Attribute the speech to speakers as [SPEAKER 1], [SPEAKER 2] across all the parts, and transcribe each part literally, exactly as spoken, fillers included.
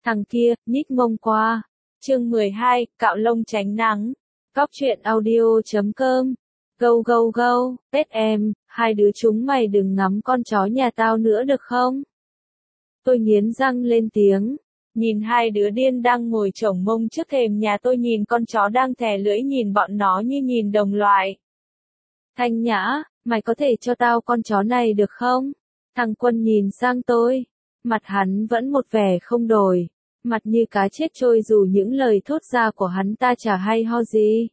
[SPEAKER 1] Thằng kia, nhích mông qua. Chương mười hai, cạo lông tránh nắng. Cóc truyện audio chấm com. Gâu gâu gâu, Tết em, hai đứa chúng mày đừng ngắm con chó nhà tao nữa được không? Tôi nghiến răng lên tiếng. Nhìn hai đứa điên đang ngồi chổng mông trước thềm nhà tôi, nhìn con chó đang thè lưỡi nhìn bọn nó như nhìn đồng loại. Thanh Nhã, mày có thể cho tao con chó này được không? Thằng Quân nhìn sang tôi. Mặt hắn vẫn một vẻ không đổi. Mặt như cá chết trôi dù những lời thốt ra của hắn ta chả hay ho gì.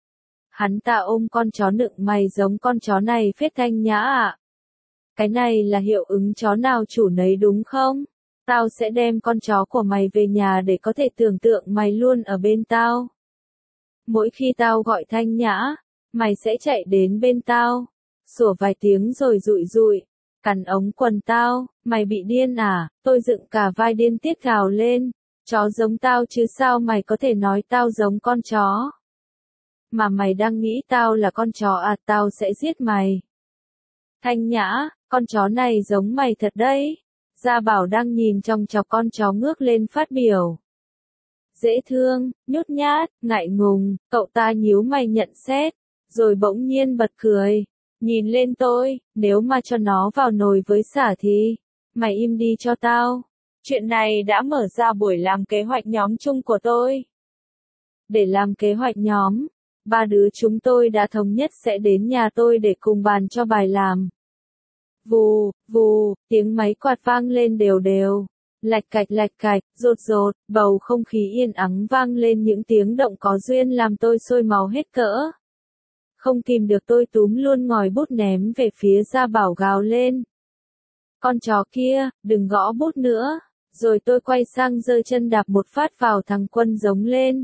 [SPEAKER 1] Hắn ta ôm con chó nựng, mày giống con chó này phết Thanh Nhã ạ. Cái này là hiệu ứng chó nào chủ nấy đúng không? Tao sẽ đem con chó của mày về nhà để có thể tưởng tượng mày luôn ở bên tao. Mỗi khi tao gọi Thanh Nhã, mày sẽ chạy đến bên tao, sủa vài tiếng rồi rụi rụi, cắn ống quần tao. Mày bị điên à? Tôi dựng cả vai điên tiết gào lên. Chó giống tao chứ sao mày có thể nói tao giống con chó? Mà mày đang nghĩ tao là con chó à? Tao sẽ giết mày. Thanh Nhã, con chó này giống mày thật đấy. Gia Bảo đang nhìn chòng chọc con chó ngước lên phát biểu. Dễ thương, nhút nhát, ngại ngùng, cậu ta nhíu mày nhận xét, rồi bỗng nhiên bật cười. Nhìn lên tôi, nếu mà cho nó vào nồi với sả thì, mày im đi cho tao. Chuyện này đã mở ra buổi làm kế hoạch nhóm chung của tôi. Để làm kế hoạch nhóm, ba đứa chúng tôi đã thống nhất sẽ đến nhà tôi để cùng bàn cho bài làm. Vù, vù, tiếng máy quạt vang lên đều đều. Lạch cạch lạch cạch, rột rột, bầu không khí yên ắng vang lên những tiếng động có duyên làm tôi sôi máu hết cỡ. Không kìm được tôi túm luôn ngòi bút ném về phía Gia Bảo gào lên. Con chó kia, đừng gõ bút nữa. Rồi tôi quay sang giơ chân đạp một phát vào thằng Quân giống lên.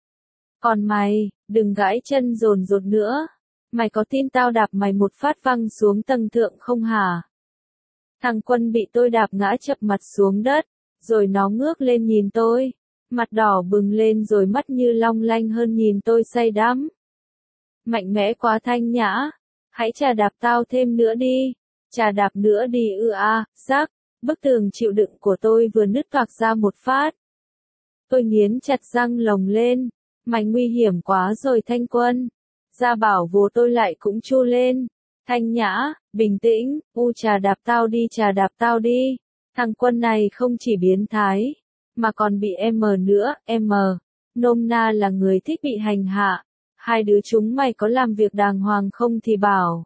[SPEAKER 1] Còn mày, đừng gãi chân dồn dột nữa. Mày có tin tao đạp mày một phát văng xuống tầng thượng không hả? Thằng Quân bị tôi đạp ngã chập mặt xuống đất, rồi nó ngước lên nhìn tôi, mặt đỏ bừng lên rồi mắt như long lanh hơn nhìn tôi say đắm. Mạnh mẽ quá Thanh Nhã, hãy chà đạp tao thêm nữa đi, chà đạp nữa đi ư a, rắc, bức tường chịu đựng của tôi vừa nứt toạc ra một phát. Tôi nghiến chặt răng lồng lên, mày nguy hiểm quá rồi Thanh Quân. Gia Bảo vồ tôi lại cũng chu lên. Thanh Nhã, bình tĩnh, u chà đạp tao đi chà đạp tao đi. Thằng Quân này không chỉ biến thái, mà còn bị em nữa, em, nôm na là người thích bị hành hạ. Hai đứa chúng mày có làm việc đàng hoàng không thì bảo.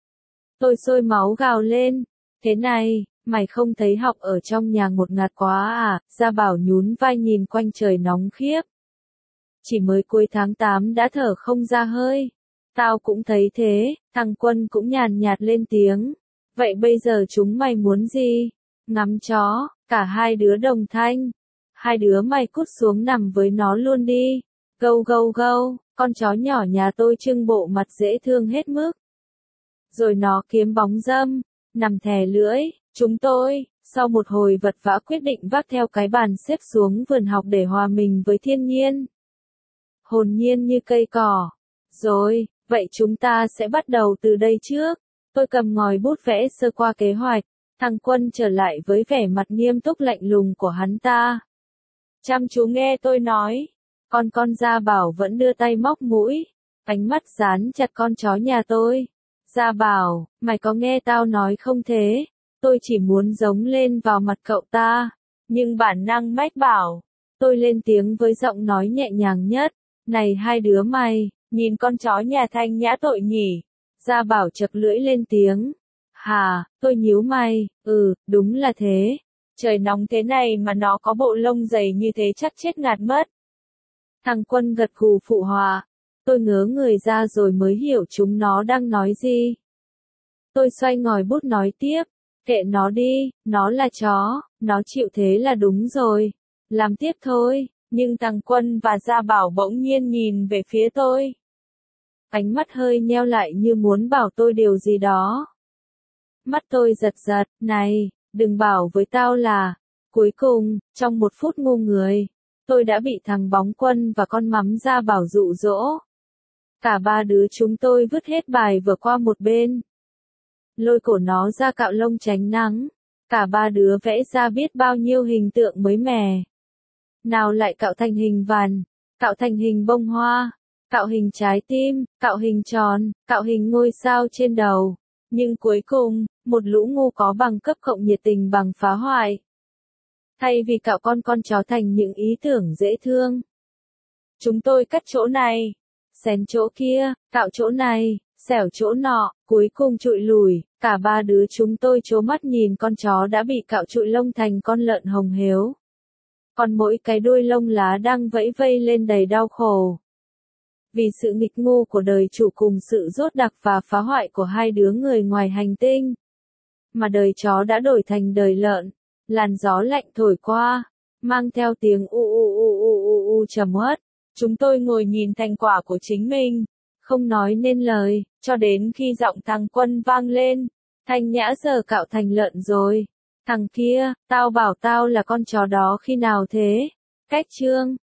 [SPEAKER 1] Tôi sôi máu gào lên. Thế này, mày không thấy học ở trong nhà ngột ngạt quá à? Gia Bảo nhún vai nhìn quanh trời nóng khiếp. Chỉ mới cuối tháng tám đã thở không ra hơi. Tao cũng thấy thế, thằng Quân cũng nhàn nhạt lên tiếng. Vậy bây giờ chúng mày muốn gì? Ngắm chó, cả hai đứa đồng thanh. Hai đứa mày cút xuống nằm với nó luôn đi. Gâu gâu gâu, con chó nhỏ nhà tôi trưng bộ mặt dễ thương hết mức. Rồi nó kiếm bóng dâm, nằm thè lưỡi. Chúng tôi, sau một hồi vật vã quyết định vác theo cái bàn xếp xuống vườn học để hòa mình với thiên nhiên. Hồn nhiên như cây cỏ. Rồi, vậy chúng ta sẽ bắt đầu từ đây trước. Tôi cầm ngòi bút vẽ sơ qua kế hoạch. Thằng Quân trở lại với vẻ mặt nghiêm túc lạnh lùng của hắn ta. Chăm chú nghe tôi nói. Còn con Gia Bảo vẫn đưa tay móc mũi, ánh mắt dán chặt con chó nhà tôi. Gia Bảo, mày có nghe tao nói không thế? Tôi chỉ muốn giống lên vào mặt cậu ta. Nhưng bản năng mách bảo. Tôi lên tiếng với giọng nói nhẹ nhàng nhất. Này hai đứa mày, nhìn con chó nhà Thanh Nhã tội nhỉ. Gia Bảo chật lưỡi lên tiếng. Hà, tôi nhíu mày, ừ, đúng là thế. Trời nóng thế này mà nó có bộ lông dày như thế chắc chết ngạt mất. Thằng Quân gật gù phụ họa. Tôi ngớ người ra rồi mới hiểu chúng nó đang nói gì. Tôi xoay ngòi bút nói tiếp. Kệ nó đi, nó là chó, nó chịu thế là đúng rồi. Làm tiếp thôi. Nhưng thằng Quân và Gia Bảo bỗng nhiên nhìn về phía tôi. Ánh mắt hơi nheo lại như muốn bảo tôi điều gì đó. Mắt tôi giật giật, này, đừng bảo với tao là. Cuối cùng, trong một phút ngu người, tôi đã bị thằng Bóng Quân và con Mắm Gia Bảo dụ dỗ. Cả ba đứa chúng tôi vứt hết bài vở qua một bên. Lôi cổ nó ra cạo lông tránh nắng. Cả ba đứa vẽ ra biết bao nhiêu hình tượng mới mẻ. nào lại cạo thành hình vằn, cạo thành hình bông hoa, cạo hình trái tim, cạo hình tròn, cạo hình ngôi sao trên đầu. Nhưng cuối cùng, một lũ ngu có bằng cấp cộng nhiệt tình bằng phá hoại. Thay vì cạo con con chó thành những ý tưởng dễ thương, chúng tôi cắt chỗ này, xén chỗ kia, cạo chỗ này, xẻo chỗ nọ, cuối cùng trụi lùi. Cả ba đứa chúng tôi trố mắt nhìn con chó đã bị cạo trụi lông thành con lợn hồng hếu. Còn mỗi cái đuôi lông lá đang vẫy vây lên đầy đau khổ. Vì sự nghịch ngu của đời chủ cùng sự dốt đặc và phá hoại của hai đứa người ngoài hành tinh, mà đời chó đã đổi thành đời lợn. Làn gió lạnh thổi qua, mang theo tiếng u u u u u u trầm uất. Chúng tôi ngồi nhìn thành quả của chính mình, không nói nên lời, cho đến khi giọng thằng Quân vang lên. Thanh Nhã giờ cạo thành lợn rồi. Thằng kia, tao bảo tao là con chó đó khi nào thế? Cách chương